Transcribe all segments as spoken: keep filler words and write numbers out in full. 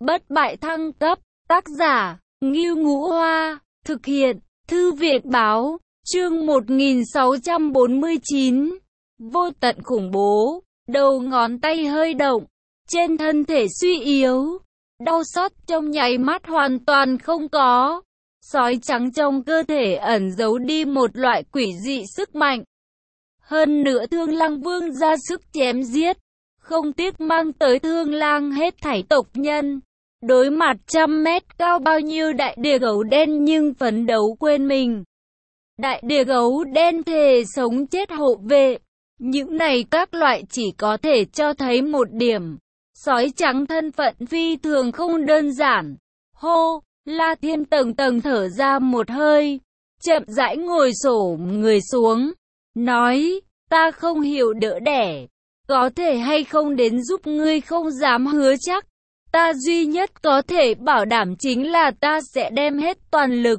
Bất bại thăng cấp, tác giả, Ngưu Ngũ Hoa, thực hiện, Thư viện báo, chương một nghìn sáu trăm bốn mươi chín. Vô tận khủng bố, đầu ngón tay hơi động, trên thân thể suy yếu, đau xót trong nháy mắt hoàn toàn không có. Sói trắng trong cơ thể ẩn giấu đi một loại quỷ dị sức mạnh. Hơn nữa Thương Lang Vương ra sức chém giết, không tiếc mang tới Thương Lang hết thảy tộc nhân. Đối mặt trăm mét cao bao nhiêu đại địa gấu đen nhưng phấn đấu quên mình. Đại địa gấu đen thề sống chết hộ vệ. Những này các loại chỉ có thể cho thấy một điểm. Sói trắng thân phận phi thường không đơn giản. Hô, La Thiên tầng tầng thở ra một hơi, chậm rãi ngồi xổm người xuống, nói, ta không hiểu đỡ đẻ, có thể hay không đến giúp ngươi không dám hứa chắc. Ta duy nhất có thể bảo đảm chính là ta sẽ đem hết toàn lực.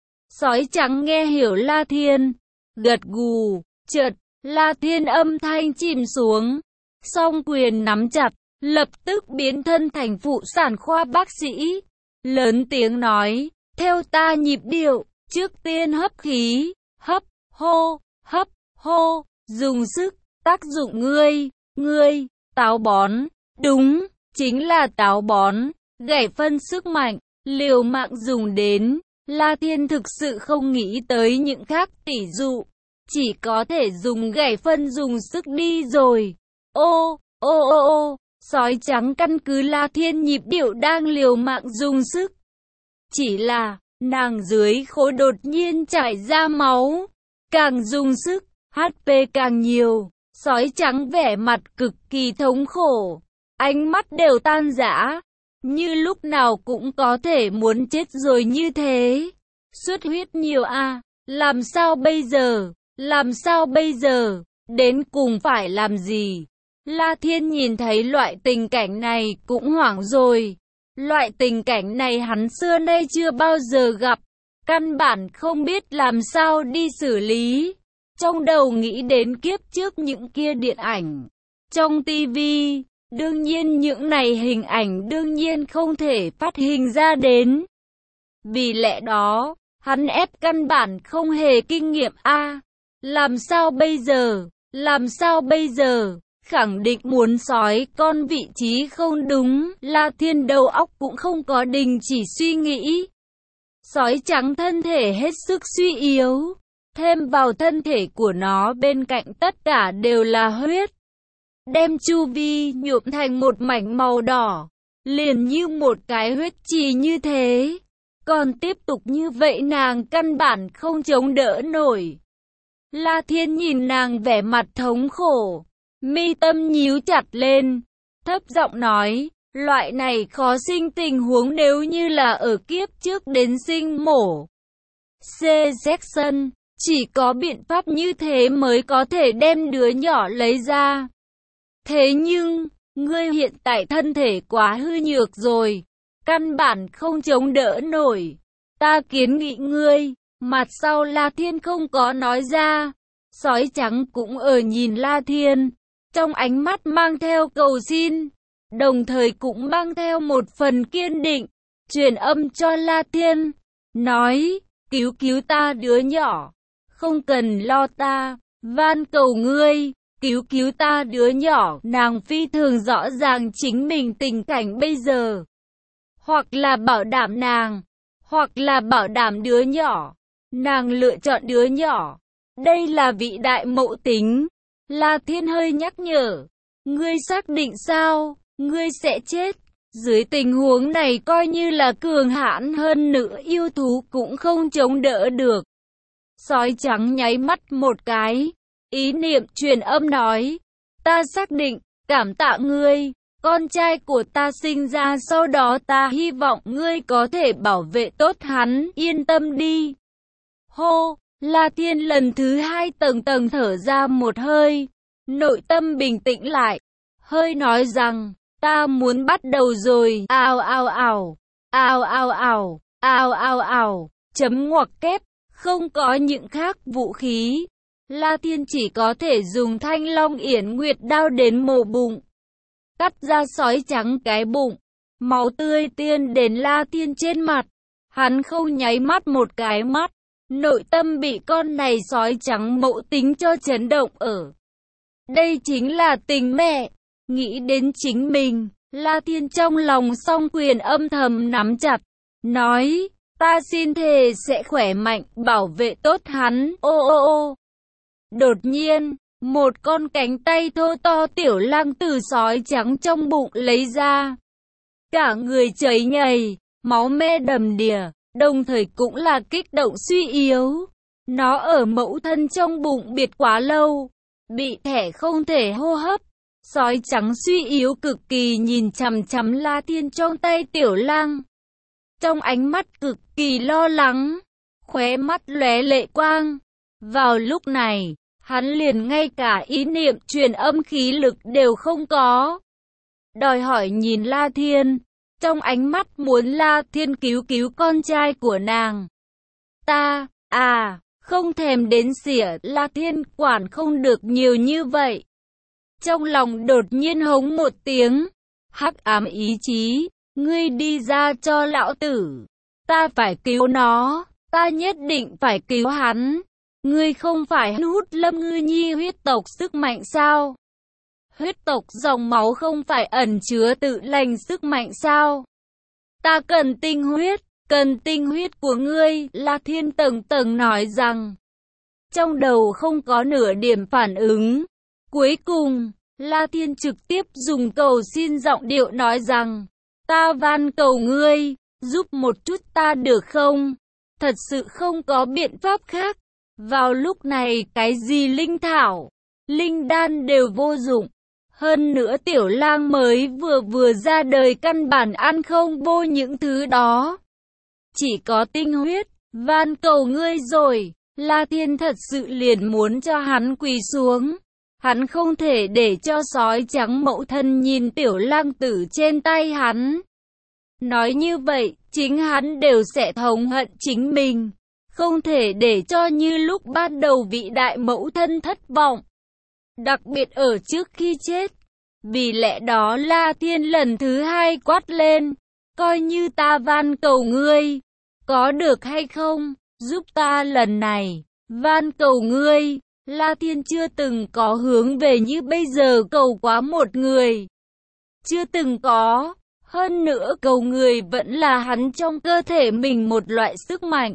Sói trắng nghe hiểu La Thiên, gật gù, chợt, La Thiên âm thanh chìm xuống, song quyền nắm chặt, lập tức biến thân thành phụ sản khoa bác sĩ. Lớn tiếng nói, theo ta nhịp điệu, trước tiên hấp khí, hấp, hô, hấp, hô, dùng sức, tác dụng ngươi, ngươi, táo bón, đúng, chính là táo bón, gảy phân sức mạnh, liều mạng dùng đến. La Thiên thực sự không nghĩ tới những khác tỷ dụ, chỉ có thể dùng gảy phân dùng sức đi rồi. Ô, ô ô ô, sói trắng căn cứ La Thiên nhịp điệu đang liều mạng dùng sức. Chỉ là, nàng dưới khối đột nhiên chảy ra máu, càng dùng sức, hát pê càng nhiều, sói trắng vẻ mặt cực kỳ thống khổ, ánh mắt đều tan rã, như lúc nào cũng có thể muốn chết rồi như thế. Xuất huyết nhiều à, làm sao bây giờ, làm sao bây giờ, đến cùng phải làm gì? La Thiên nhìn thấy loại tình cảnh này cũng hoảng rồi. Loại tình cảnh này hắn xưa nay chưa bao giờ gặp, căn bản không biết làm sao đi xử lý. Trong đầu nghĩ đến kiếp trước những kia điện ảnh trong tivi, đương nhiên những này hình ảnh đương nhiên không thể phát hình ra đến. Vì lẽ đó, hắn ép căn bản không hề kinh nghiệm a. À, làm sao bây giờ? Làm sao bây giờ? Khẳng định muốn sói con vị trí không đúng, La Thiên đầu óc cũng không có đình chỉ suy nghĩ. Sói trắng thân thể hết sức suy yếu, thêm vào thân thể của nó bên cạnh tất cả đều là huyết. Đem chu vi nhuộm thành một mảnh màu đỏ, liền như một cái huyết trì như thế. Còn tiếp tục như vậy nàng căn bản không chống đỡ nổi. La Thiên nhìn nàng vẻ mặt thống khổ, mi tâm nhíu chặt lên, thấp giọng nói, loại này khó sinh tình huống nếu như là ở kiếp trước đến sinh mổ. C. Jackson, chỉ có biện pháp như thế mới có thể đem đứa nhỏ lấy ra. Thế nhưng, ngươi hiện tại thân thể quá hư nhược rồi, căn bản không chống đỡ nổi. Ta kiến nghị ngươi, mặt sau La Thiên không có nói ra. Sói trắng cũng ở nhìn La Thiên, trong ánh mắt mang theo cầu xin, đồng thời cũng mang theo một phần kiên định, truyền âm cho La Thiên, nói, cứu cứu ta đứa nhỏ, không cần lo ta, van cầu ngươi, cứu cứu ta đứa nhỏ. Nàng phi thường rõ ràng chính mình tình cảnh bây giờ, hoặc là bảo đảm nàng, hoặc là bảo đảm đứa nhỏ, nàng lựa chọn đứa nhỏ, đây là vị đại mẫu tính. La Thiên hơi nhắc nhở, ngươi xác định sao, ngươi sẽ chết, dưới tình huống này coi như là cường hãn hơn nữa yêu thú cũng không chống đỡ được. Sói trắng nháy mắt một cái, ý niệm truyền âm nói, ta xác định, cảm tạ ngươi, con trai của ta sinh ra sau đó ta hy vọng ngươi có thể bảo vệ tốt hắn, yên tâm đi. Hô! La Thiên lần thứ hai tầng tầng thở ra một hơi, nội tâm bình tĩnh lại, hơi nói rằng, ta muốn bắt đầu rồi, ào ào ào, ào ào ào, ào ào ào, chấm ngoặc kép, không có những khác vũ khí. La Thiên chỉ có thể dùng Thanh Long Yển Nguyệt đao đến mổ bụng, cắt ra sói trắng cái bụng, máu tươi tiên đến La Thiên trên mặt. Hắn không nháy mắt một cái mắt, nội tâm bị con này sói trắng mẫu tính cho chấn động ở. Đây chính là tình mẹ. Nghĩ đến chính mình, La Thiên trong lòng song quyền âm thầm nắm chặt, nói, ta xin thề sẽ khỏe mạnh, bảo vệ tốt hắn, ô ô ô. Đột nhiên, một con cánh tay thô to tiểu lang từ sói trắng trong bụng lấy ra. Cả người chảy nhầy, máu me đầm đìa, đồng thời cũng là kích động suy yếu. Nó ở mẫu thân trong bụng biệt quá lâu, bị thẻ không thể hô hấp. Sói trắng suy yếu cực kỳ nhìn chằm chằm La Thiên trong tay tiểu lang. Trong ánh mắt cực kỳ lo lắng, khóe mắt lóe lệ quang. Vào lúc này, hắn liền ngay cả ý niệm truyền âm khí lực đều không có. Đòi hỏi nhìn La Thiên, trong ánh mắt muốn La Thiên cứu cứu con trai của nàng. Ta, à, không thèm đến xỉa, La Thiên quản không được nhiều như vậy. Trong lòng đột nhiên hống một tiếng, hắc ám ý chí, ngươi đi ra cho lão tử, ta phải cứu nó, ta nhất định phải cứu hắn. Ngươi không phải hút Lâm Ngư Nhi huyết tộc sức mạnh sao? Huyết tộc dòng máu không phải ẩn chứa tự lành sức mạnh sao? Ta cần tinh huyết, cần tinh huyết của ngươi, La Thiên tầng tầng nói rằng. Trong đầu không có nửa điểm phản ứng. Cuối cùng, La Thiên trực tiếp dùng cầu xin giọng điệu nói rằng, ta van cầu ngươi, giúp một chút ta được không? Thật sự không có biện pháp khác. Vào lúc này cái gì linh thảo, linh đan đều vô dụng. Hơn nữa tiểu lang mới vừa vừa ra đời căn bản ăn không vô những thứ đó. Chỉ có tinh huyết, van cầu ngươi rồi. La Thiên thật sự liền muốn cho hắn quỳ xuống. Hắn không thể để cho sói trắng mẫu thân nhìn tiểu lang tử trên tay hắn. Nói như vậy, chính hắn đều sẽ thống hận chính mình. Không thể để cho như lúc ban đầu vị đại mẫu thân thất vọng. Đặc biệt ở trước khi chết. Vì lẽ đó La Thiên lần thứ hai quát lên. Coi như ta van cầu ngươi. Có được hay không? Giúp ta lần này. Van cầu ngươi. La Thiên chưa từng có hướng về như bây giờ cầu quá một người. Chưa từng có. Hơn nữa cầu người vẫn là hắn trong cơ thể mình một loại sức mạnh.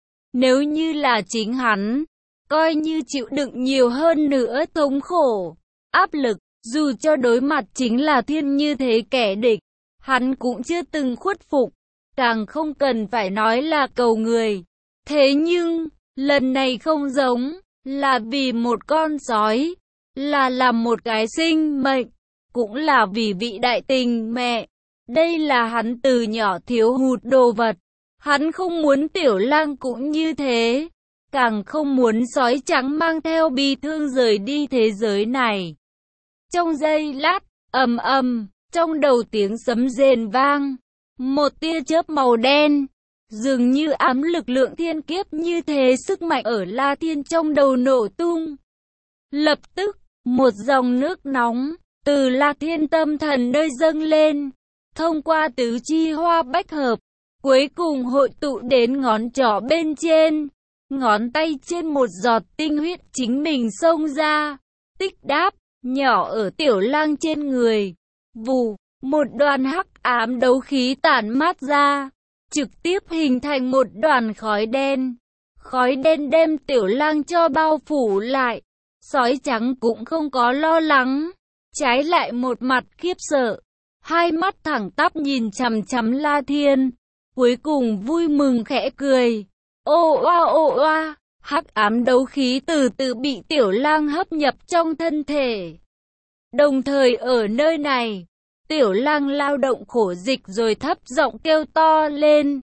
Nếu như là chính hắn, coi như chịu đựng nhiều hơn nữa thống khổ, áp lực, dù cho đối mặt chính là thiên như thế kẻ địch, hắn cũng chưa từng khuất phục, càng không cần phải nói là cầu người. Thế nhưng, lần này không giống, là vì một con sói, là làm một cái sinh mệnh, cũng là vì vị đại tình mẹ. Đây là hắn từ nhỏ thiếu hụt đồ vật. Hắn không muốn tiểu lang cũng như thế, càng không muốn sói trắng mang theo bi thương rời đi thế giới này. Trong giây lát, ầm ầm, trong đầu tiếng sấm rền vang, một tia chớp màu đen, dường như ám lực lượng thiên kiếp như thế sức mạnh ở La Thiên trong đầu nổ tung. Lập tức, một dòng nước nóng, từ La Thiên tâm thần nơi dâng lên, thông qua tứ chi hoa bách hợp. Cuối cùng hội tụ đến ngón trỏ bên trên, ngón tay trên một giọt tinh huyết chính mình xông ra, tích đáp, nhỏ ở tiểu lang trên người. Vù, một đoàn hắc ám đấu khí tản mát ra, trực tiếp hình thành một đoàn khói đen. Khói đen đem tiểu lang cho bao phủ lại, sói trắng cũng không có lo lắng, trái lại một mặt khiếp sợ, hai mắt thẳng tắp nhìn chằm chằm La Thiên. Cuối cùng vui mừng khẽ cười. Ô oa ô oa, hắc ám đấu khí từ từ bị tiểu lang hấp nhập trong thân thể. Đồng thời ở nơi này, tiểu lang lao động khổ dịch rồi thấp giọng kêu to lên.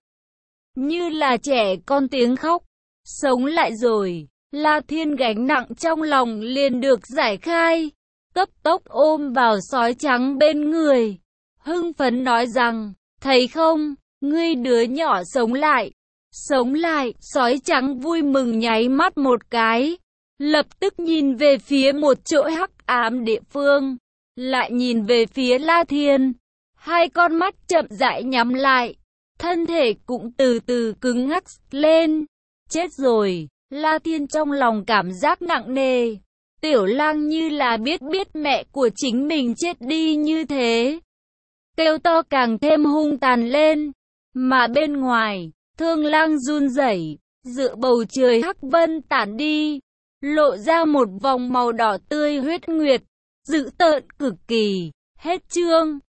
Như là trẻ con tiếng khóc. Sống lại rồi, La Thiên gánh nặng trong lòng liền được giải khai. Cấp tốc ôm vào sói trắng bên người. Hưng phấn nói rằng, thấy không? Ngươi đứa nhỏ sống lại, sống lại, sói trắng vui mừng nháy mắt một cái, lập tức nhìn về phía một chỗ hắc ám địa phương, lại nhìn về phía La Thiên, Hai con mắt chậm rãi nhắm lại, thân thể cũng từ từ cứng ngắc lên. Chết rồi, La Thiên trong lòng cảm giác nặng nề. Tiểu Lang như là biết biết mẹ của chính mình chết đi như thế. Kêu to càng thêm hung tàn lên. Mà bên ngoài, Thương Lang run rẩy, dựa bầu trời hắc vân tản đi, lộ ra một vòng màu đỏ tươi huyết nguyệt, dữ tợn cực kỳ. Hết chương.